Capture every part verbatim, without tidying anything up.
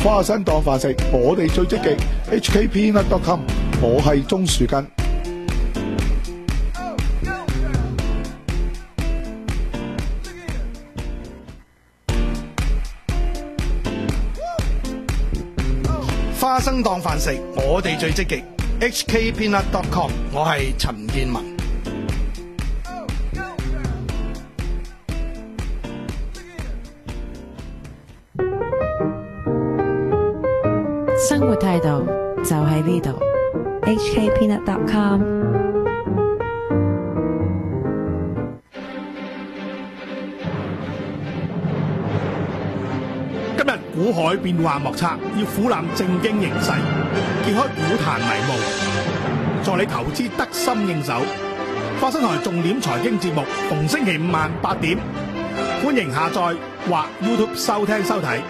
花生當飯食，我哋最積極。H K Peanut dot com， 我係鍾樹根。 花生當飯食，我哋最積極。H K Peanut dot com， 我係陳建文。 生活態度就喺呢度。 H K Peanut dot com。 今日股海變幻莫測，要俯瞰正經形勢，揭開股壇迷霧，助你投資得心應手。花生台重點財經節目，逢星期五晚八點，歡迎下載或 YouTube 收聽收睇。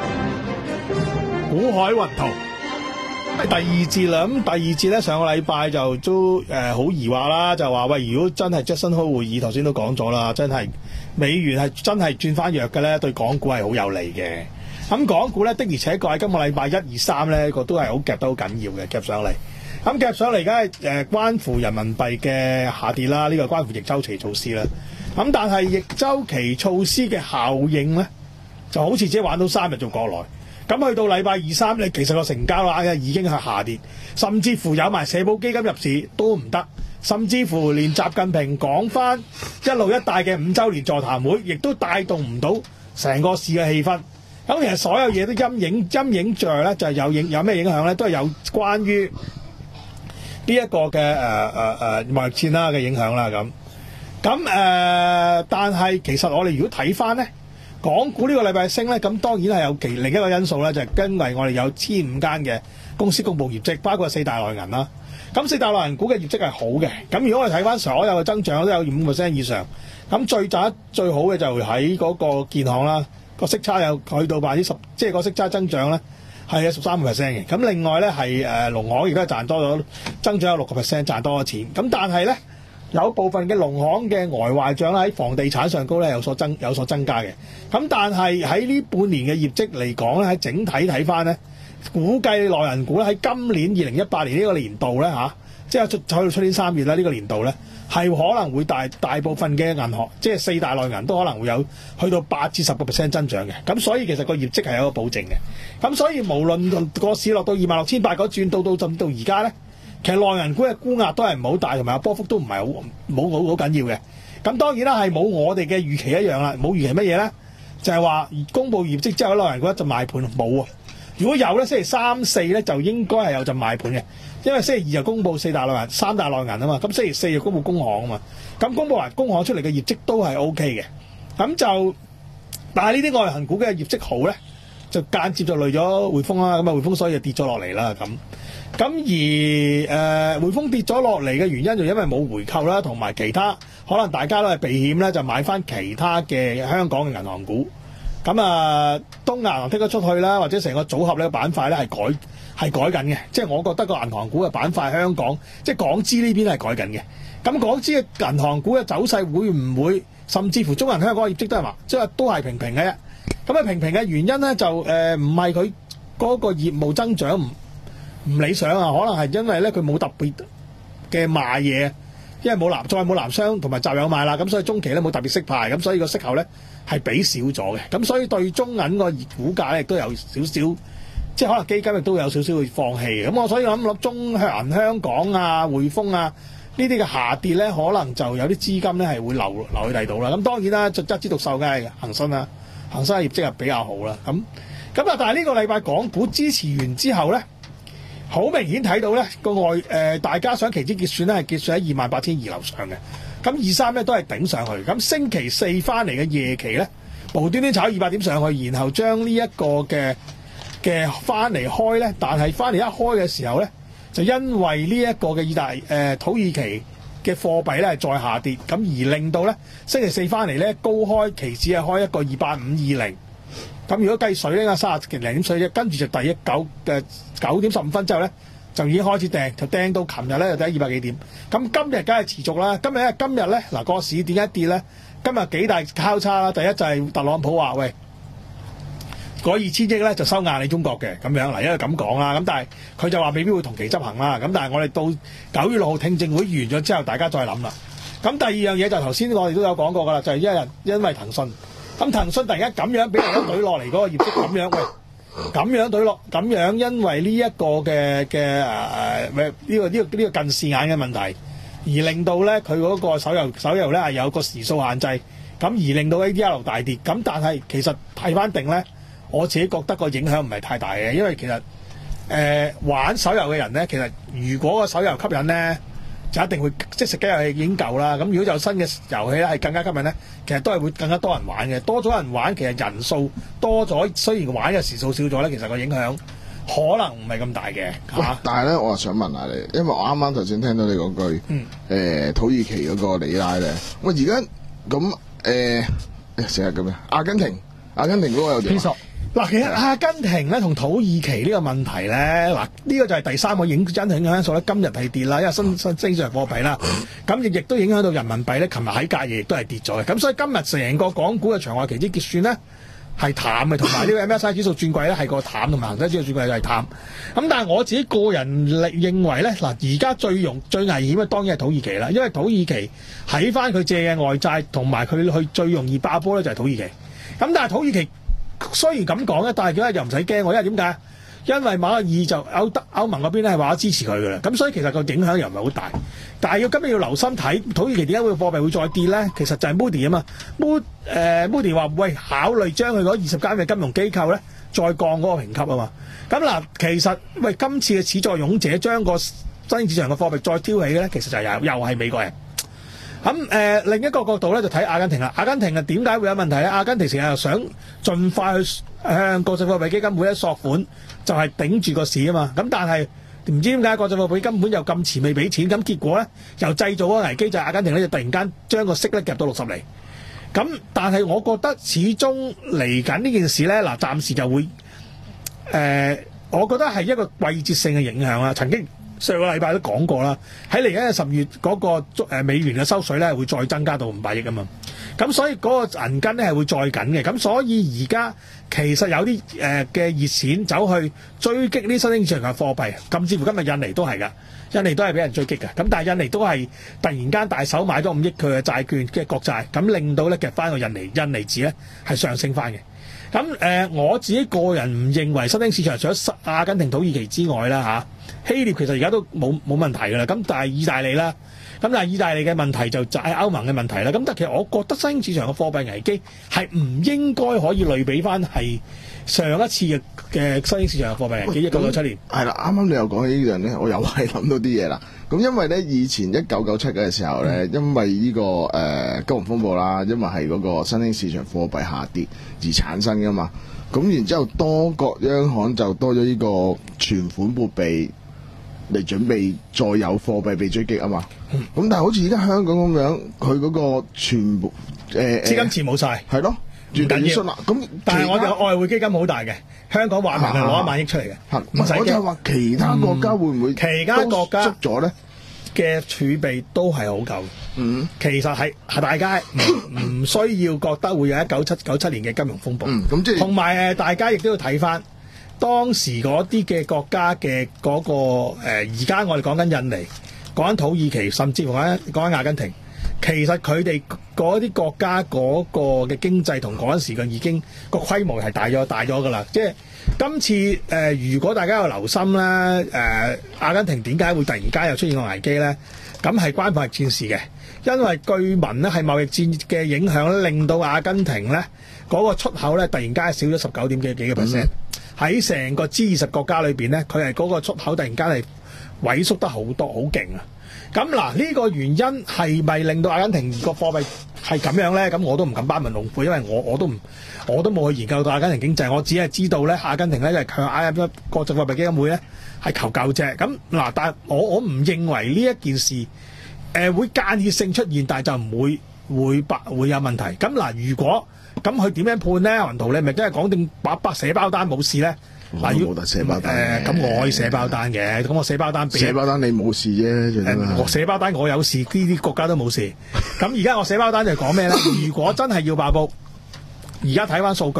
股海雲圖第二節啦，咁第二節咧，上個禮拜就都誒好疑惑啦，就話喂，如果真係 Jackson Hole 會議，頭先都講咗啦，真係美元係真係轉翻弱嘅咧，對港股係好有利嘅。咁港股咧的而且確喺今個禮拜一二三咧個都係好夾得好緊要嘅，夾上嚟。咁夾上嚟梗係誒關乎人民幣嘅下跌啦，呢、這個關乎逆周期措施啦。咁但係逆周期措施嘅效應咧，就好似只玩到三日就過來。咁去到禮拜二三咧，其實個成交額已經係下跌，甚至乎有埋社保基金入市都唔得，甚至乎連習近平講翻一路一帶嘅五週年座談會，亦都帶動唔到成個市嘅氣氛。咁其實所有嘢都陰影陰影著咧，就係有影有咩影響咧，都係有關於呢一個嘅誒誒誒貿易戰啦嘅影響啦咁。咁誒、呃，但係其實我哋如果睇翻咧，港股呢個禮拜升咧，咁當然係有其另一個因素咧，就係、是、因為我哋有千五間嘅公司公佈業績，包括四大內銀啦。咁四大內銀股嘅業績係好嘅。咁如果我哋睇翻所有嘅增長都有五 percent 以上，咁最賺得最好嘅就喺嗰個建行啦，個息差有去到百分之十，即係個息差增長咧係有十三個 percent 嘅。咁另外咧係誒農行亦都係賺多咗，增長有六個 percent， 賺多咗錢。咁但係咧，有部分嘅農行嘅呆壞帳咧喺房地產上高咧有所增有所增加嘅，咁但係喺呢半年嘅業績嚟講咧，喺整體睇翻咧，估計內銀股咧喺今年二零一八年呢個年度咧嚇，即係去到出年三月啦呢個年度咧，係可能會大大部分嘅銀行，即係四大內銀都可能會有去到八至十個 percent 增長嘅，咁所以其實個業績係有一個保證嘅，咁所以無論個市落到二萬六千八嗰轉到到到而家咧。其實內銀股嘅沽壓都係唔好大，同埋波幅都唔係好冇好好緊要嘅。咁當然啦，係冇我哋嘅預期一樣啦。冇預期乜嘢咧？就係話公佈業績之後，內銀股一陣賣盤冇啊。如果有咧，星期三四咧就應該係有陣賣盤嘅，因為星期二就公佈四大內銀、三大內銀啊嘛。咁星期四就公佈工行啊嘛。咁公佈完工行出嚟嘅業績都係 O K 嘅。咁就但係呢啲內銀股嘅業績好咧，就間接就累咗匯豐啦。咁啊匯豐所以就跌咗落嚟啦咁。咁而誒、呃、匯豐跌咗落嚟嘅原因就因為冇回購啦，同埋其他可能大家都係避險咧，就買翻其他嘅香港嘅銀行股。咁啊，東亞銀行剔咗出去啦，或者成個組合呢個板塊咧係改係改緊嘅。即係我覺得個銀行股嘅板塊香港即係港資呢邊係改緊嘅。咁港資嘅銀行股嘅走勢會唔會甚至乎中銀香港嘅業績都係話即係都係平平嘅啫。咁啊平平嘅原因咧就誒唔係佢嗰個業務增長唔唔理想啊，可能係因為咧佢冇特別嘅賣嘢，因為冇南再冇南商同埋集友賣啦，咁所以中期咧冇特別息派，咁所以個息口咧係比少咗嘅，咁所以對中銀個股價咧亦都有少少，即係可能基金亦都有少少會放棄嘅。咁我所以諗諗中銀香港啊、匯豐啊呢啲嘅下跌咧，可能就有啲資金咧係會流流去第度啦。咁當然啦，就一枝獨秀嘅係恒生啦，恒生嘅業績係比較好啦。咁咁啊，但係呢個禮拜港股支持完之後咧。好明顯睇到咧個外誒、呃，大家想期指結算咧係結算喺二萬八千二樓上嘅，咁二三咧都係頂上去。咁星期四翻嚟嘅夜期咧，無端端炒二百點上去，然後將呢一個嘅嘅翻嚟開咧，但係翻嚟一開嘅時候咧，就因為呢一個嘅意大誒、呃、土耳其嘅貨幣咧係再下跌，咁而令到咧星期四翻嚟咧高開期指係開一個二八五二零。咁如果計水咧，三十零點水啫，跟住就第一九嘅九點十五分之後咧，就已經開始掟，就掟到琴日咧就第二百幾點。咁今日梗係持續啦。今日咧，今日咧嗱個市點解跌咧？今日幾大交叉啦。第一就係特朗普話：喂， 嗰二千億咧就收硬你中國嘅咁樣嗱，因為咁講啦，咁但係佢就話未必會同期執行啦。咁但係我哋到九月六號聽證會完咗之後，大家再諗啦。咁第二樣嘢就頭先我哋都有講過㗎啦，就係因為因為騰訊，咁騰訊突然間咁樣俾人一懟落嚟嗰個業績咁樣，喂咁樣懟落，咁樣因為呢一個嘅嘅誒誒咩呢個呢個呢個近視眼嘅問題，而令到咧佢嗰個手遊手遊咧係有個時數限制，咁而令到 A D R 大跌。咁但係其實睇翻定咧，我自己覺得個影響唔係太大嘅，因為其實誒、呃、玩手遊嘅人咧，其實如果個手遊吸引咧，就一定會即係食雞遊戲已經夠啦。咁如果有新嘅遊戲咧係更加吸引咧，其實都係會更加多人玩嘅。多咗人玩，其實人數多咗，雖然玩嘅時數少咗咧，其實個影響可能唔係咁大嘅嚇、啊。但係咧，我又想問下你，因為我啱啱頭先聽到你嗰句，嗯，誒、呃、土耳其嗰個里拉咧，喂而家咁誒成日咁樣，阿根廷，阿根廷嗰個有點？嗱，其實阿根廷咧同土耳其呢個問題咧，嗱呢個就係第三個影因影響因素咧。今日係跌啦，因為新新升上貨幣啦，咁亦亦都影響到人民幣咧。琴日喺隔夜亦都係跌咗嘅，咁所以今日成個港股嘅場外期指結算咧係淡嘅，同埋呢個 M S C I 指數轉貴咧係個淡，同埋恒生指數轉貴就係淡。咁但係我自己個人認為咧，嗱而家最容最危險嘅當然係土耳其啦，因為土耳其喺翻佢借嘅外債同埋佢去最容易爆波咧就係土耳其。咁但係土耳其雖然咁講咧，但係佢又唔使驚喎，因為點解？因為馬爾就歐德歐盟嗰邊咧係話支持佢嘅啦，咁所以其實個影響又唔係好大。但係要今日要留心睇土耳其點解會貨幣會再跌咧？其實就係 Moody 啊嘛，Moody 誒 Moody 話喂考慮將佢嗰二十間嘅金融機構咧再降嗰個評級啊嘛。咁嗱，其實喂今次嘅始作俑者將個新興市場嘅貨幣再挑起咧，其實就係又又係美國人。咁誒、呃、另一個角度咧就睇阿根廷啦。阿根廷啊點解會有問題咧？阿根廷成日又想盡快去向國際貨幣基金會咧索款，就係頂住個市啊嘛。咁但係唔知點解國際貨幣基金會又咁遲未俾錢，咁結果咧又製造嗰個危機，就係阿根廷咧就突然間將個息咧夾到六十厘。咁但係我覺得始終嚟緊呢件事咧，嗱暫時就會誒、呃，我覺得係一個季節性嘅影響啦。曾經上個禮拜都講過啦，喺嚟緊嘅十月嗰個美元嘅收水咧會再增加到五百億啊嘛，咁所以嗰個銀根咧係會再緊嘅，咁所以而家其實有啲誒嘅熱錢走去追擊呢新興市場嘅貨幣，甚至乎今日印尼都係㗎，印尼都係俾人追擊㗎，咁但係印尼都係突然間大手買咗五億佢嘅債券嘅國債，咁令到咧夾翻個印尼印尼紙咧係上升翻嘅。咁誒、呃，我自己個人唔認為新興市場除咗阿根廷、土耳其之外啦嚇、啊，希臘其實而家都冇冇問題㗎啦。咁但係意大利啦，咁但係意大利嘅問題就就係歐盟嘅問題啦。咁但係其實我覺得新興市場嘅貨幣危機係唔應該可以類比翻係上一次嘅嘅新興市場嘅貨幣危機一九九七年。係啦，啱啱你又講起呢樣咧，我又係諗到啲嘢啦。咁因為咧以前一九九七嘅時候咧、嗯，因為呢、這個誒、呃、金融風暴啦，因為係嗰個新興市場貨幣下跌而產生噶嘛。咁然之後多國央行就多咗呢個存款撥備嚟準備再有貨幣被追擊啊嘛。咁、嗯、但係好似而家香港咁樣，佢嗰個全部誒、呃、資金池冇晒，係咯，唔緊要啦。咁但係我哋外匯基金好大嘅，香港話明係攞一萬億出嚟嘅，唔使驚。我就話其他國家會唔會、嗯、其他國家捉咗咧嘅儲備都係好夠。嗯，其實係係大家唔唔需要覺得會有一九七九七年嘅金融風暴。嗯，咁即係同埋誒，大家亦都要睇翻當時嗰啲嘅國家嘅嗰、嗰個誒，而家我哋講緊印尼、講緊土耳其，甚至乎講緊阿根廷。其實佢哋嗰啲國家嗰個嘅經濟同嗰陣時嘅已經個規模係大咗大咗㗎啦。即係今次誒、呃，如果大家有留心咧，誒、呃、阿根廷點解會突然間又出現個危機咧？咁係關貿易戰事嘅，因為據聞咧係貿易戰嘅影響咧，令到阿根廷咧嗰、嗰個出口咧突然間少咗十九點幾幾個 percent。喺成個 G 二十國家裏邊咧，佢係嗰個出口突然間係萎縮得好多，好勁啊！咁嗱，呢個原因係咪令到阿根廷個貨幣係咁樣咧？咁我都唔敢班門弄斧，因為我我都唔我都冇去研究到阿根廷經濟，我只係知道咧，阿根廷咧就係向 I M F 國際貨幣基金會咧係求救啫。咁嗱，但係我我唔認為呢一件事誒、呃、會間歇性出現，但係就唔會會白會有問題。咁嗱，如果咁佢點樣判咧？雲圖你咪真係講定白白寫包單冇事咧？嗱，要冇得寫包單誒，咁、呃、我可以寫包單嘅，咁我寫包單俾寫包單你冇事啫、呃，我寫包單我有事，呢啲國家都冇事。咁而家我寫包單就係講咩咧？如果真係要爆煲，而家睇翻數據咧，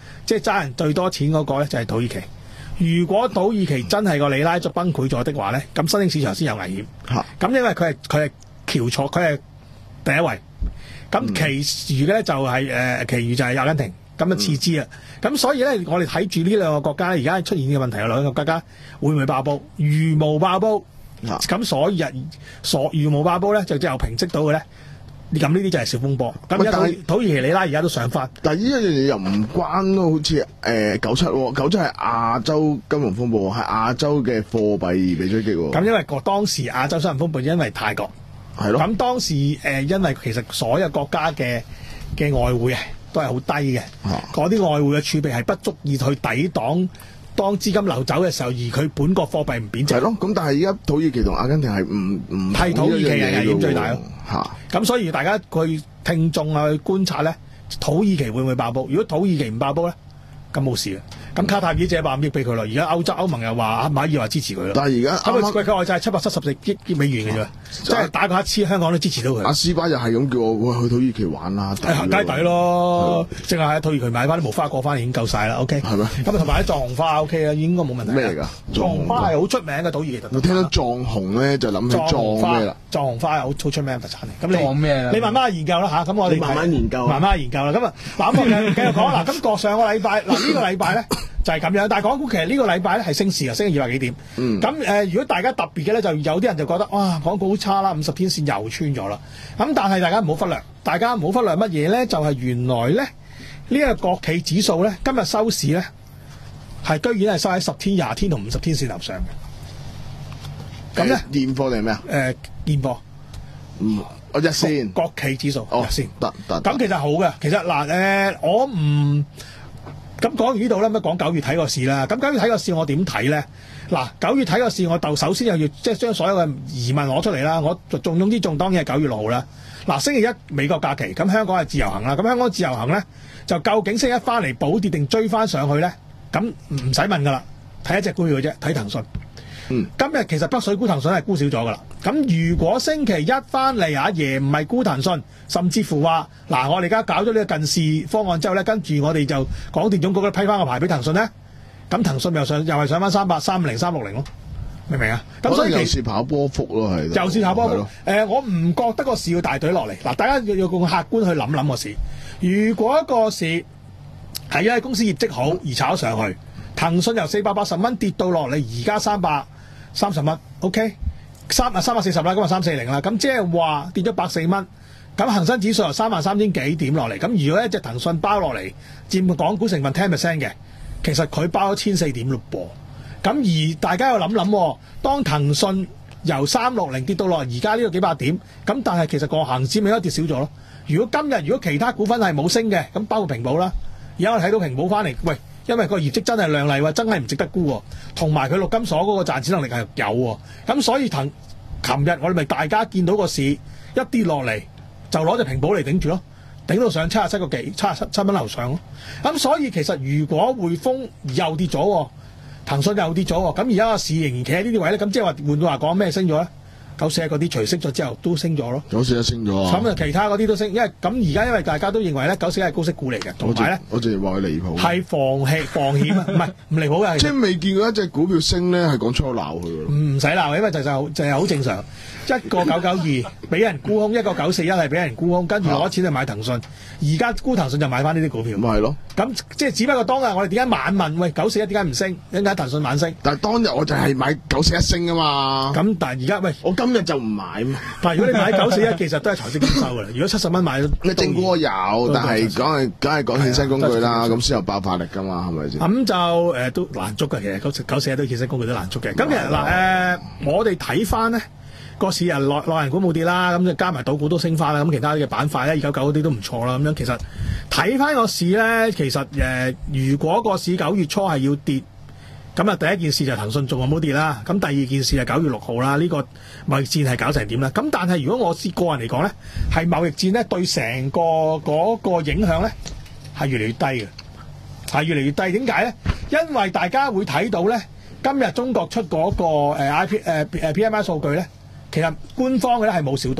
即係揸人最多錢嗰個咧就係土耳其。如果土耳其真係個里拉就崩潰咗的話咧，咁新興市場先有危險。 嚇咁因為佢係佢係翹楚，佢係第一位。咁其餘嘅咧就係、誒，其餘就係阿根廷，咁啊次之啊。咁、所以咧，我哋睇住呢兩個國家咧，而家出現嘅問題有兩個國家會唔會爆煲？如無爆煲，咁、所以日所如無爆煲咧，就之後平息到嘅咧。咁呢啲就係小風波。咁而家土喂但係土耳其里拉而家都上翻。 但係呢一樣嘢又唔關咯，好似誒九七喎，九七係亞洲金融風暴，係亞洲嘅貨幣被追擊喎。 咁因為個當時亞洲金融風暴因為泰國。 係咯。 咁當時誒、呃，因為其實所有國家嘅嘅外匯啊，都係好低嘅，嗰啲、外匯嘅儲備係不足以去抵擋當資金流走嘅時候，而佢本國貨幣唔貶值。 係咯。咁但係而家土耳其同阿根廷係唔唔係土耳其係危險最大咯。 嚇。 咁所以大家去聽眾啊去觀察咧，土耳其會唔會爆煲？如果土耳其唔爆煲咧，咁冇事嘅。咁卡塔爾借百五億俾佢咯，而家歐洲歐盟又話馬爾話支持佢咯。 但係而家咁佢佢外債七百七十四億美元嘅啫，即係打個乞嗤，香港都支持到佢。 阿斯巴又係咁叫我喂去土耳其玩啦， 係行街底咯，淨係喺土耳其買翻啲無花果翻嚟已經夠晒啦。OK， 係咩？ 咁啊同埋啲藏紅花 OK 啦，應該冇問題。 咩嚟㗎？ 藏紅花係好出名嘅土耳其特產。 我聽到藏紅咧就諗起藏紅花藏咩啦？ 藏紅花係好好出名嘅特產嚟。咁你藏咩啊你慢慢研究啦嚇。咁我哋你慢慢研究啊慢慢研究啦。咁啊嗱，咁我繼續繼續講嗱。咁個上個禮拜嗱呢個禮拜咧就係咁樣，但係港股其實呢個禮拜咧係升市嘅，升二百幾點。 嗯。 咁誒、呃，如果大家特別嘅咧，就有啲人就覺得哇，港股好差啦，五十天線又穿咗啦。咁但係大家唔好忽略，大家唔好忽略乜嘢咧？就係、是、原來咧呢一、這個國企指數咧今日收市咧係居然係收喺十天、廿天同五十天線樓上嘅。咁咧現貨定係咩啊？ 誒現貨， 嗯，我日線國企指數哦日線得得。 咁其實好嘅，其實嗱誒、呃，我唔。咁講完呢度咧，咁講九月睇個市啦。咁九月睇個市我點睇咧？嗱，九月睇個市，我就首先又要即係將所有嘅疑問攞出嚟啦。我重中之重當然係九月六號啦。嗱，星期一美國假期，咁香港係自由行啦。咁香港自由行咧，就究竟星期一翻嚟補跌定追翻上去咧？咁唔使問噶啦，睇一隻股票嘅啫，睇騰訊。 嗯， 今日其實北水沽騰訊係沽少咗噶啦。咁如果星期一翻嚟阿爺唔係沽騰訊，甚至乎話嗱，我哋而家搞咗呢個近視方案之後咧，跟住我哋就廣電總局咧批翻個牌俾騰訊咧，咁騰訊又上又係上翻三百三零三六零咯，明唔明啊？咁所以又是跑波幅咯，係。 又是跑波幅。誒、 係咯呃，我唔覺得個市要大隊落嚟。嗱，大家要要用客觀去諗諗個市。如果一個市係因為公司業績好而炒上去，騰訊由四百八十蚊跌到落嚟，而家三百三十蚊 ，OK， 三啊三百四十啦，今日三四零啦，咁即係話跌咗百四蚊。咁恒生指數由三萬三千幾點落嚟，咁如果一隻騰訊包落嚟佔港股成分 ten percent 嘅，其實佢包咗千四點咯噃。咁而大家又諗諗，當騰訊由三六零跌到落而家呢個幾百點，咁但係其實個恒指咪都跌少咗咯。如果今日如果其他股份係冇升嘅，咁包括平保啦，而家我睇到平保翻嚟，喂，因為個業績真係亮麗喎，真係唔值得沽喎，同埋佢陸金所嗰個賺錢能力係有喎，咁所以騰琴日我哋咪大家見到個市一跌落嚟，就攞隻平保嚟頂住咯，頂到上七十七個幾，七十七七蚊樓上咯。咁所以其實如果匯豐又跌咗，騰訊又跌咗，咁而家個市仍然企喺呢啲位咧，咁即係話換句話講咩升咗咧？九四一嗰啲除息咗之後都升咗咯。 九四一升咗啊！ 咁啊，其他嗰啲都升，因為咁而家因為大家都認為咧，九四一係高息股嚟嘅，同埋咧， 我淨係話佢離譜。 係防氣防險啊，唔係唔離譜嘅。 即係未見過一隻股票升咧，係講粗口鬧佢㗎咯。 唔使鬧，因為就就好就係好正常。一個九九二俾人沽空，一個九四一係俾人沽空，跟住攞錢去買騰訊。而家沽騰訊就買翻呢啲股票。 咪係咯。 咁即係只不過當日我哋點解晚問喂九四一點解唔升？點解騰訊晚升？ 但係當日我就係買九四一升啊嘛。 咁但係而家喂， 我今日就唔買嘛。 但係如果你買九四一，其實都係財息兼收㗎啦。如果七十蚊買， 你正股我有，但係講係梗係講衍生工具啦， 係啊咁先有爆發力㗎嘛，係咪先？ 咁就誒、呃、都難捉嘅，其實九九四一都衍生工具都難捉嘅。咁其實嗱誒，我哋睇翻咧個市啊，內內銀股冇跌啦，咁就加埋賭股都升翻啦。咁其他嘅板塊咧，二九九嗰啲都唔錯啦。咁樣其實睇翻個市咧，其實誒、呃，如果個市九月初係要跌，咁啊第一件事就係騰訊仲有冇跌啦。咁第二件事係九月六號啦，呢、呢個貿易戰係搞成點啦？咁但係如果我個人嚟講咧，係貿易戰咧對成個嗰個影響咧係越嚟越低嘅，係越嚟越低。點解咧？因為大家會睇到咧，今日中國出嗰個 I P 誒誒 P M I 數據咧。其實官方嘅咧係冇少到嘅，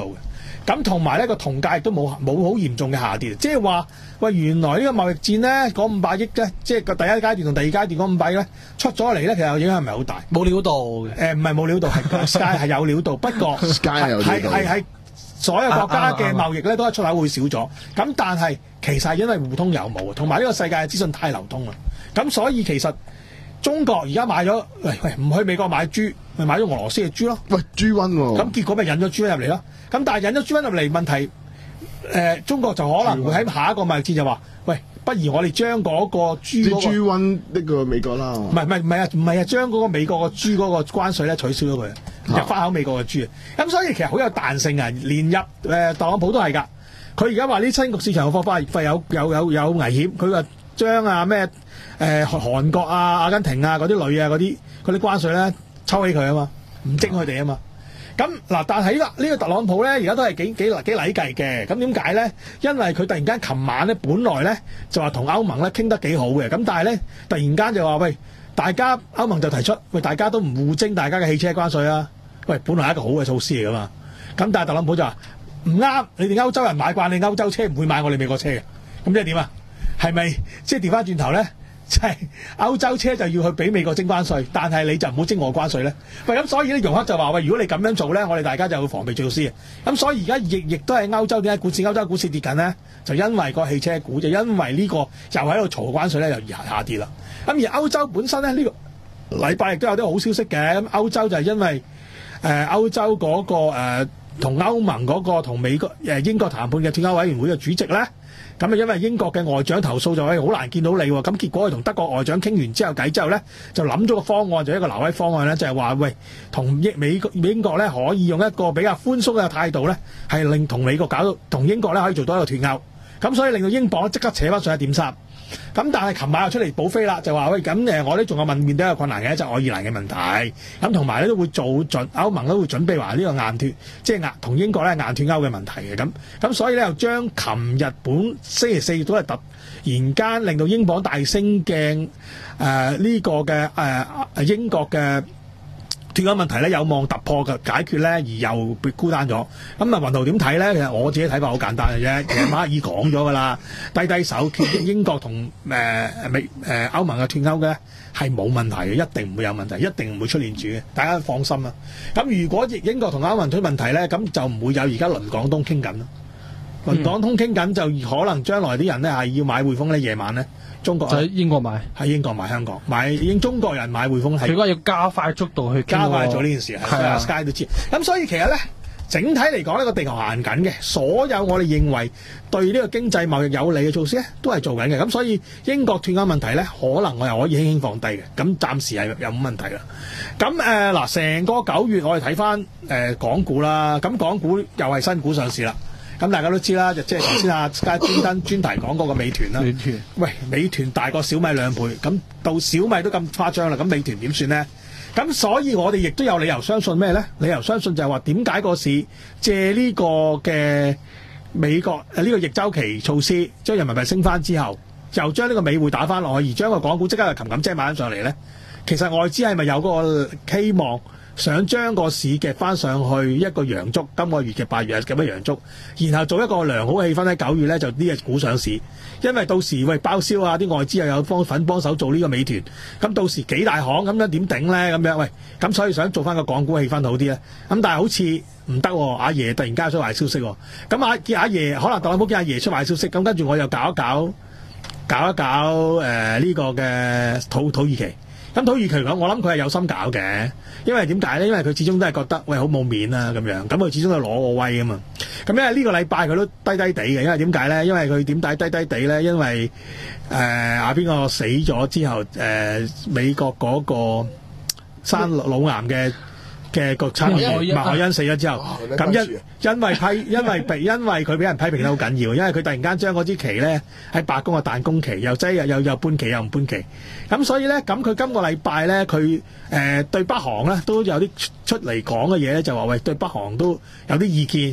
咁同埋呢個銅價亦都冇冇好嚴重嘅下跌，即係話喂原來呢個貿易戰咧嗰五百億咧，即係個第一階段同第二階段嗰五百億咧出咗嚟咧，其實影響唔係好大， 冇料到嘅。 誒唔係冇料到，係 Sky 係有料到，不過 Sky 係有料到係係所有國家嘅貿易咧都係出口會少咗，咁但係其實係因為互通有無，同埋呢個世界嘅資訊太流通啦，咁所以其實中國而家買咗，喂喂唔去美國買豬，咪買咗俄羅斯嘅豬咯。 喂，豬瘟喎。 咁結果咪引咗豬瘟入嚟咯。咁但係引咗豬瘟入嚟問題，誒、呃、中國就可能會喺下一個貿易戰就話，喂，不如我哋將嗰個豬嗰、嗰個豬瘟呢個美國啦。唔係唔係唔係啊，唔係啊，將嗰個美國個豬嗰個關稅咧取消咗佢，入翻口美國嘅豬啊。咁所以其實好有彈性啊，連入誒、呃、特朗普都係㗎。佢而家話呢新興市場嘅貨幣費有有有有危險，佢話將啊咩誒韓國啊、阿根廷啊嗰啲鋁啊嗰啲嗰啲關稅咧抽起佢啊嘛，唔徵佢哋啊嘛。咁嗱，但係呢個呢個特朗普咧，而家都係幾幾幾禮計嘅。咁點解咧？因為佢突然間琴晚咧，本來咧就話同歐盟咧傾得幾好嘅，咁但係咧突然間就話喂，大家歐盟就提出喂，大家都唔互徵大家嘅汽車關稅啊。喂，本來係一個好嘅措施嚟噶嘛。咁但係特朗普就話唔啱，你哋歐洲人買慣你歐洲車，唔會買我哋美國車嘅。咁即係點啊？係咪即係調翻轉頭咧？即係歐洲車就要去俾美國徵關稅，但係你就唔好徵我關稅咧。喂，咁所以咧，容克就話喂，如果你咁樣做咧，我哋大家就要防備措施。咁所以而家亦亦都係歐洲點解股市歐洲股市跌緊咧？就因為個汽車股，就因為呢個又喺度嘈關稅咧，又下跌啦。咁而歐洲本身咧呢、呢個禮拜亦都有啲好消息嘅。咁歐洲就係因為誒、呃、歐洲嗰、嗰個誒同、呃、歐盟嗰個同美國誒、呃、英國談判嘅脫歐委員會嘅主席咧。咁啊，因為英國嘅外長投訴就係好難見到你喎，咁結果佢同德國外長傾完之後偈之後咧，就諗咗個方案，就一個挪威方案咧，就係話喂，同英美國英國咧可以用一個比較寬鬆嘅態度咧，係令同美國搞到同英國咧可以做到一個脫歐，咁所以令到英鎊即刻扯翻上一點三。咁但係琴晚又出嚟補飛啦，就話喂，咁誒我哋仲有問面對一個困難嘅就係愛爾蘭嘅問題，咁同埋咧都會做盡歐盟都會準備話呢個硬脫，即係硬同英國咧硬脫歐嘅問題嘅咁，咁所以咧又將琴日本星期四都係突然間令到英鎊大升嘅誒呢個嘅誒、呃、英國嘅脫歐問題咧有望突破嘅解決咧，而又被孤單咗。咁啊，雲圖點睇咧？其實我自己睇法好簡單嘅啫。其實馬克爾講咗㗎啦，低低手決英國同誒美誒歐盟嘅脫歐嘅係冇問題嘅，一定唔會有問題，一定唔會出現住嘅，大家放心啦。咁如果英國同歐盟出問題咧，咁就唔會有而家倫港通傾緊咯。倫港通傾緊就可能將來啲人咧係要買匯豐咧，夜晚咧。中國就喺英國買， 喺英國買香港買，英中國人買匯豐係。 佢應該要加快速度去加快做呢件事，係啊 ，Sky 都知。咁所以其實咧，整體嚟講呢個地球行緊嘅，所有我哋認為對呢個經濟貿易有利嘅措施咧，都係做緊嘅。咁所以英國脫歐問題咧，可能我又可以輕輕放低嘅。咁暫時係有冇問題啦。咁誒嗱，成個九月我哋睇翻誒港股啦，咁港股又係新股上市啦。咁大家都知啦，就即係頭先阿 Sky 專登專題講過個美團啦。美團，喂，美團大過小米兩倍，咁到小米都咁誇張啦，咁美團點算呢？咁所以我哋亦都有理由相信咩呢？理由相信就係話點解個市借呢個嘅美國誒呢個逆周期措施，將人民幣升翻之後，又將呢個美匯打翻落去，而將個港股即刻就擒擒即買翻上嚟呢？其實外資係咪有嗰個希望？想將個市夾翻上去一個陽燭，今個月嘅八月係咁嘅陽燭，然後做一個良好氣氛喺九月咧就呢隻股上市，因為到時喂包銷啊，啲外資又有幫粉幫手做呢個美團，咁到時幾大行咁樣點頂咧咁樣喂，咁所以想做翻個港股氣氛好啲咧，咁但係好似唔得喎，阿爺突然間出壞消息喎，咁阿見阿爺可能特朗普見阿爺出壞消息，咁跟住我又搞一搞搞一搞誒呢、呃這個嘅土土耳其。咁土耳其講，我諗佢係有心搞嘅，因為點解咧？因為佢始終都係覺得喂好冇面啊咁樣，咁佢始終都攞個威啊嘛。咁因為呢個禮拜佢都低低地嘅，因為點解咧？因為佢點解低低地咧？因為誒阿邊個死咗之後，誒、呃、美國嗰個生腦癌嘅嘅國產麥凱恩死咗之後，咁因因為批因為被因為佢俾人批評得好緊要，因為佢突然間將嗰支旗咧喺白宮嘅彈弓旗又擠又又又半旗又唔半旗，咁所以咧咁佢今個禮拜咧佢誒對北韓咧都有啲出嚟講嘅嘢咧，就話喂對北韓都有啲意見，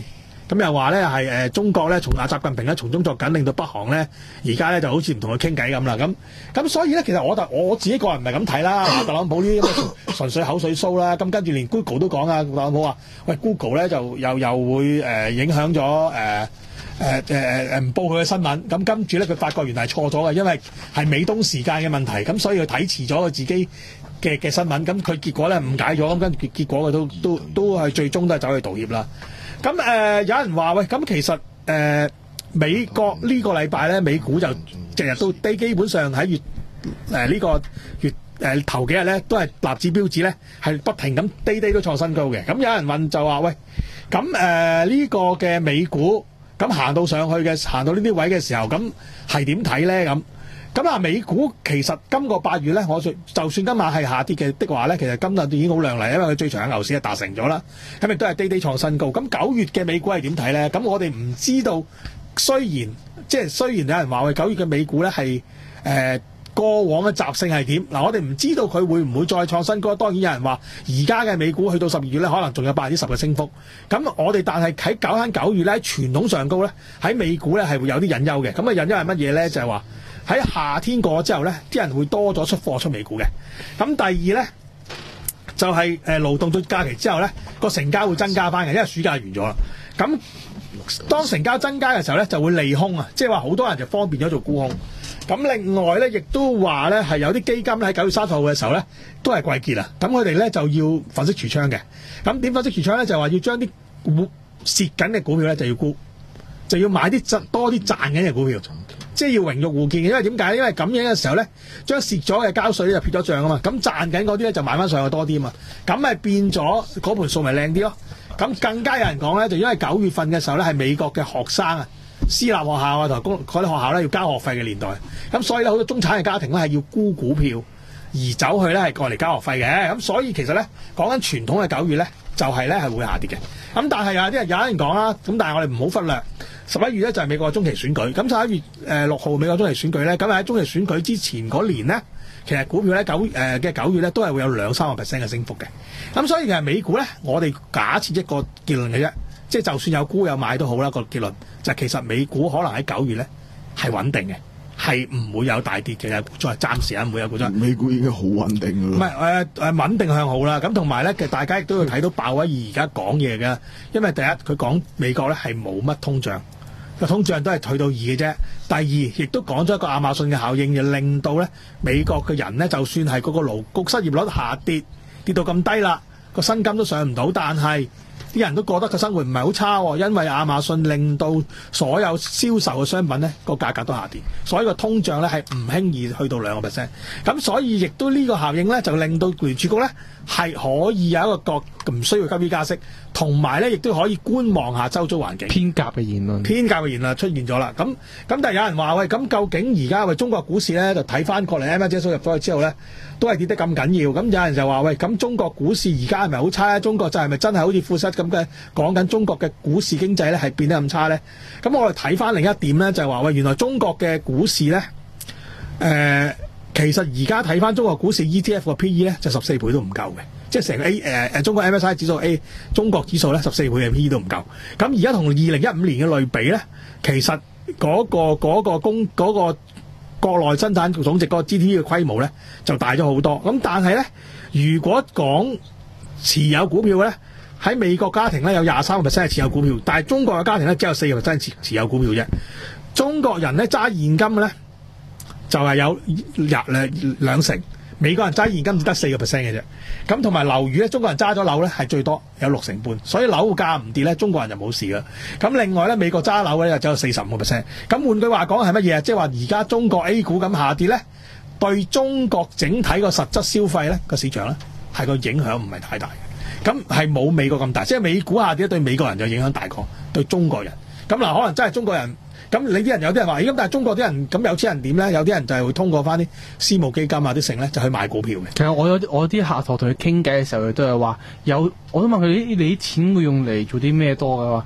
咁又話咧係誒中國咧從阿習近平咧從中作緊，令到北韓咧而家咧就好似唔同佢傾偈咁啦。咁咁所以咧，其實我就我自己個人唔係咁睇啦。特朗普呢啲咁嘅純粹口水 show 啦。咁跟住連 Google 都講啊，特朗普話：喂 Google 咧就又又會誒、呃、影響咗誒。呃誒誒誒誒唔報佢嘅新聞，咁跟住咧佢發覺原來係錯咗嘅，因為係美東時間嘅問題，咁所以佢睇遲咗佢自己嘅嘅新聞，咁佢結果咧誤解咗，咁跟住結果佢都都都係最終都係走去道歉啦。咁誒、呃、有人話喂，咁其實誒、呃、美國呢個禮拜咧美股就日日都低，基本上喺月誒呢、呃這個月誒、呃、頭幾日咧都係納指標指咧係不停咁低低都創新高嘅。咁有人問就話喂，咁誒呢個嘅美股？咁行到上去嘅，行到呢啲位嘅時候，咁係點睇咧？咁咁啊，美股其實今個八月咧，我就就算今晚係下跌嘅的話咧，其實今日已經好亮麗，因為佢最長嘅牛市係達成咗啦。咁亦都係低低創新高。咁九月嘅美股係點睇咧？咁我哋唔知道。雖然即係雖然有人話喂九月嘅美股咧係誒過往嘅習性係點？嗱，我哋唔知道佢會唔會再創新高。當然有人話而家嘅美股去到十二月咧，可能仲有百分之十嘅升幅。咁我哋但係喺九喺九月咧，傳統上高咧喺美股咧係會有啲隱憂嘅。咁啊隱憂係乜嘢咧？就係話喺夏天過咗之後咧，啲人會多咗出貨出美股嘅。咁第二咧就係誒勞動節假期之後咧，個成交會增加翻嘅，因為暑假完咗啦。咁當成交增加嘅時候咧，就會利空啊，即係話好多人就方便咗做沽空。咁另外咧，亦都話咧係有啲基金咧喺九月三十號嘅時候咧，都係季結啦。咁佢哋咧就要粉飾櫥窗嘅。咁點粉飾櫥窗咧？就話要將啲股蝕緊嘅股票咧就要沽，就要買啲多啲賺緊嘅股票，即係要榮辱互見嘅。因為點解？因為咁樣嘅時候咧，將蝕咗嘅交稅咧就撇咗帳啊嘛。咁賺緊嗰啲咧就買翻上去多啲啊嘛。咁咪變咗嗰盤數咪靚啲咯。咁更加有人講咧，就因為九月份嘅時候咧係美國嘅學生啊。私立學校啊，同公嗰啲學校咧要交學費嘅年代，咁所以咧好多中產嘅家庭咧係要沽股票而走去咧係過嚟交學費嘅，咁所以其實咧講緊傳統嘅九月咧就係咧係會下跌嘅，咁但係有啲人有人講啦，咁但係我哋唔好忽略十一月咧就係美國嘅中期選舉，咁十一月誒六號美國中期選舉咧，咁喺中期選舉之前嗰年咧，其實股票咧九誒嘅九月咧都係會有兩三個 percent 嘅升幅嘅，咁所以其實美股咧我哋假設一個結論嘅啫。即係就算有沽有買都好啦，個結論就係其實美股可能喺九月咧係穩定嘅，係唔會有大跌嘅，再暫時啊唔會有股災。 美股已經好穩定㗎啦。 唔係誒誒穩定向好啦，咁同埋咧其實大家亦都要睇到鮑威爾而家講嘢嘅，因為第一佢講美國咧係冇乜通脹，個通脹都係退到二嘅啫。第二亦都講咗一個亞馬遜嘅效應，就令到咧美國嘅人咧就算係嗰個勞工失業率下跌跌到咁低啦，個薪金都上唔到，但係啲人都覺得個生活唔係好差喎，因為亞馬遜令到所有銷售嘅商品咧個價格都下跌，所以個通脹咧係唔輕易去到兩個 percent。咁所以亦都呢個效應咧就令到聯儲局咧係可以有一個個唔需要急於加息，同埋咧亦都可以觀望下周遭環境。 偏鴿嘅言論， 偏鴿嘅言論出現咗啦。咁咁但係有人話喂，咁究竟而家喂中國股市咧就睇翻過嚟 M 一指數入咗去之後咧，都係跌得咁緊要。咁有人就話喂，咁中國股市而家係咪好差咧？中國就係咪真係好似富士咁嘅講緊中國嘅股市經濟咧係變得咁差咧？咁我哋睇翻另一點咧，就係話喂，原來中國嘅股市咧，誒、呃、其實而家睇翻中國股市 E T F 個 P E 咧就十四倍都唔夠嘅，即係成個 A 誒、呃、中國 M S C I 指數 A 中國指數咧十四倍嘅 P E 都唔夠。咁而家同二零一五年嘅類比咧，其實嗰、嗰個嗰、嗰個公嗰、嗰個國內生產總值嗰個 G D P 嘅規模咧就大咗好多。咁但係咧，如果講持有股票咧，喺美國家庭咧有廿三個 percent 係持有股票，但係中國嘅家庭咧只有四個 percent 持持有股票啫。中國人咧揸現金嘅咧就係、是、有廿兩兩成，美國人揸現金只得四個 percent 嘅啫。咁同埋樓宇咧，中國人揸咗樓咧係最多有六成半，所以樓價唔跌咧，中國人就冇事噶。咁另外咧，美國揸樓咧就只有四十五個 percent。咁換句話講係乜嘢啊？即係話而家中國 A 股咁下跌咧，對中國整體個實質消費咧個市場咧係個影響唔係太大嘅。咁係冇美國咁大，即係美股下跌對美國人就影響大過對中國人。咁嗱，可能真係中國人。咁你啲人有啲人話，咁但係中國啲人咁有錢人點咧？有啲人就係會通過翻啲私募基金啊啲剩咧，就去買股票嘅。 其實我有我啲客同同佢傾偈嘅時候，佢都係話有，我都問佢你啲錢會用嚟做啲咩多嘅話，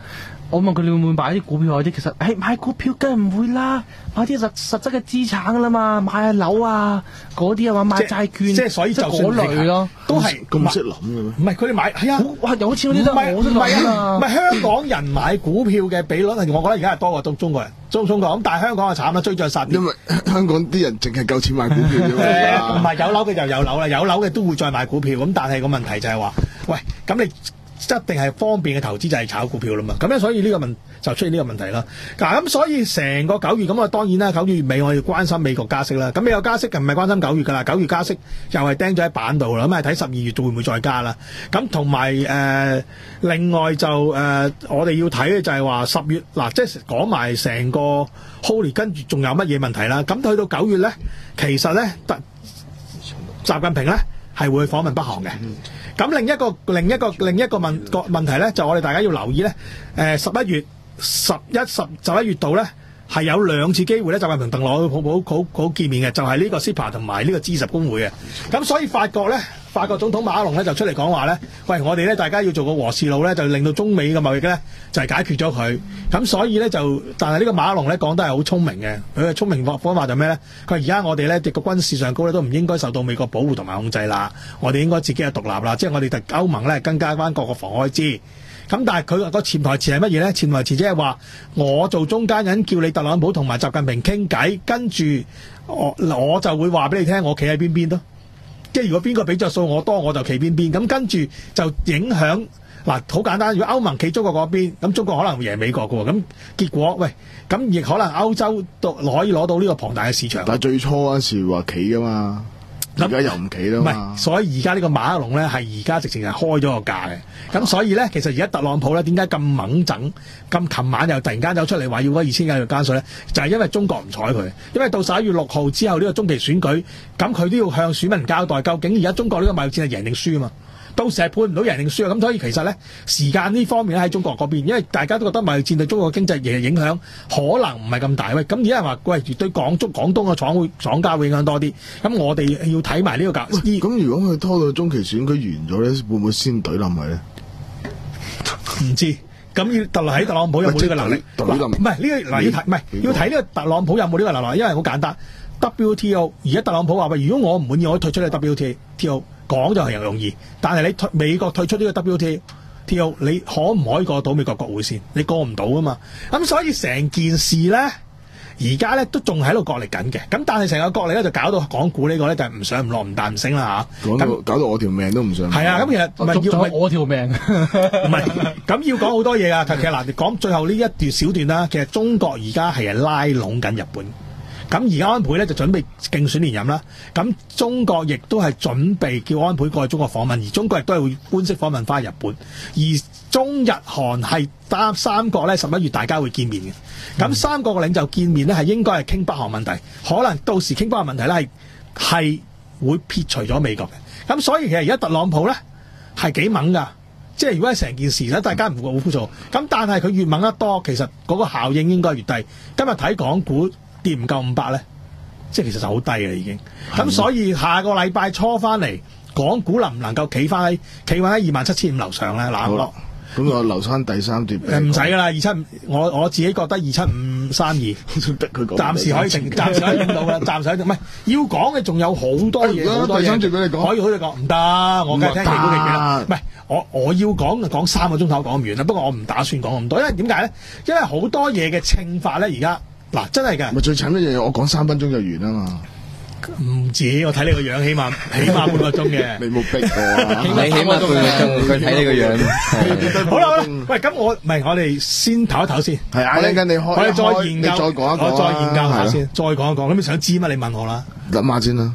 我問佢你會唔會買啲股票嗰啲，其實誒、欸、買股票梗係唔會啦，買啲實實質嘅資產噶啦嘛，買下樓啊嗰啲啊嘛，買債券， 即係所以就嗰類咯， 都係咁識諗嘅咩？ 唔係佢哋買係啊， 哇有錢嗰啲都唔係我都唔係啊， 啊唔係香港人買股票嘅比率，我覺得而家係多過中中國人，中中國咁，但係香港係慘啦，追漲殺跌。 因為香港啲人淨係夠錢買股票啫誒唔嘛。 係有樓嘅就有樓啦，有樓嘅都會再買股票，咁但係個問題就係話，喂，咁你一定係方便嘅投資就係炒股票啦嘛，咁樣所以呢個問就出現呢個問題啦。嗱咁所以成個九月咁啊，當然啦，九月尾我哋關心美國加息啦。咁美國加息就唔係關心九月㗎啦，九月加息又係釘咗喺板度啦。咁啊睇十二月會唔會再加啦？咁同埋誒另外就誒、呃、我哋要睇嘅就係話十月嗱，即係講埋成個 Holy 跟住仲有乜嘢問題啦？咁去到九月咧，其實咧特習近平咧係會訪問北韓嘅。咁另一個另一個另一個問個問題咧，就我哋大家要留意咧。誒十一月十一十十一月度咧，係有兩次機會咧，習近平鄧朗普好好好見面嘅，就係、是、呢個 C E P A 同埋呢個 G 十工會嘅。咁所以法國咧，法國總統馬克龍咧就出嚟講話咧，喂，我哋咧大家要做個和事佬咧，就令到中美嘅貿易咧就係、是、解決咗佢。咁所以咧就，但係呢個馬克龍咧講得係好聰明嘅，佢嘅聰明方方法就咩咧？佢話而家我哋咧個軍事上高咧都唔應該受到美國保護同埋控制啦，我哋應該自己係獨立啦，即係我哋特歐盟咧增加翻各個防開支。咁但係佢個潛台詞係乜嘢咧？潛台詞即係話我做中間人，叫你特朗普同埋習近平傾偈，跟住我我就會話俾你聽，我企喺邊邊咯。即係如果邊個俾着數我多，我就企邊邊。咁跟住就影響嗱，好簡單。如果歐盟企中國嗰邊，咁中國可能會贏美國㗎喎。咁結果喂，咁亦可能歐洲都可以攞到呢個龐大嘅市場。 但係最初嗰陣時話企㗎嘛。而家又唔企啦嘛， 唔係，所以而家呢個馬克龍咧係而家直情係開咗個價嘅，咁所以咧其實而家特朗普咧點解咁猛整，咁琴晚又突然間走出嚟話要嗰二千億嘅加稅咧，就係、是、因為中國唔睬佢，因為到十一月六號之後呢個中期選舉，咁佢都要向選民交代，究竟而家中國呢個貿易戰係贏定輸啊嘛。到時係判唔到贏定輸啊！咁所以其實咧時間呢方面咧喺中國嗰邊，因為大家都覺得貿易戰對中國經濟嘅影響可能唔係咁大喂。咁而家話喂，對廣中廣東嘅廠會廠家會影響多啲。咁我哋要睇埋呢個價。 咁如果佢拖到中期選舉完咗咧，會唔會先懟冧佢咧？ 唔知。咁要特喺特朗普有冇呢個能力？唔係呢個嗱要睇，唔係要睇呢個特朗普有冇呢個能力，因為好簡單。W T O 而家特朗普話喂，如果我唔滿意，我退出呢個 W T O。講就係容易，但係你退美國退出呢個 W T O， 你可唔可以過到美國國會先？你過唔到啊嘛。咁所以成件事咧，而家咧都仲喺度角力緊嘅。咁但係成個角力咧就搞到港股呢個咧就係唔上唔落唔彈唔升啦嚇。 講到搞到我條命都唔上。 係啊，咁其實唔係要我條命， 唔係咁要講好多嘢啊。其實嗱，講最後呢一段小段啦，其實中國而家係拉攏緊日本。咁而家安倍咧就準備競選連任啦，咁中國亦都係準備叫安倍過去中國訪問，而中國亦都係會官式訪問翻日本，而中日韓係三三國咧十一月大家會見面嘅，咁、嗯、三國嘅領袖見面咧係應該係傾北韓問題，可能到時傾北韓問題咧係係會撇除咗美國嘅，咁所以其實而家特朗普咧係幾猛㗎，即係如果係成件事咧大家唔會好枯燥，咁但係佢越猛得多，其實嗰個效應應該越低。今日睇港股跌唔夠五百咧，即係其實就好低嘅已經。咁所以下個禮拜初翻嚟，港股能唔能夠企翻喺企穩喺二萬七千五樓上咧？嗱，咁咁我留翻第三段。 誒唔使噶啦，二七五，我我自己覺得二七五三二， 逼佢講。 暫時可以成，暫時可以影到啦，暫時可以唔係要講嘅，仲有好多嘢，好多嘢。 第三段俾你講， 可以好似講唔得，我梗係聽你估嘅嘢啦。唔係我我要講就講三個鐘頭講唔完啦。不過我唔打算講咁多，因為點解咧？因為好多嘢嘅稱法咧，而家。嗱，真係㗎！ 咪最慘一樣嘢，我講三分鐘就完啊嘛！ 唔止，我睇你個樣，起碼起碼半個鐘嘅。 你冇逼我啊！ 你起碼半個鐘，佢睇你個樣。 好啦，好啦，喂，咁我唔係我哋先唞一唞先。 係啊，一陣間你開， 我哋再研究， 再講一講， 我再研究下先，再講一講。咁你想知乜？你問我啦。 諗下先啦。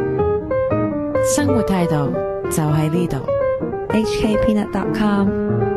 生活態度就喺呢度。 H K Peanut dot com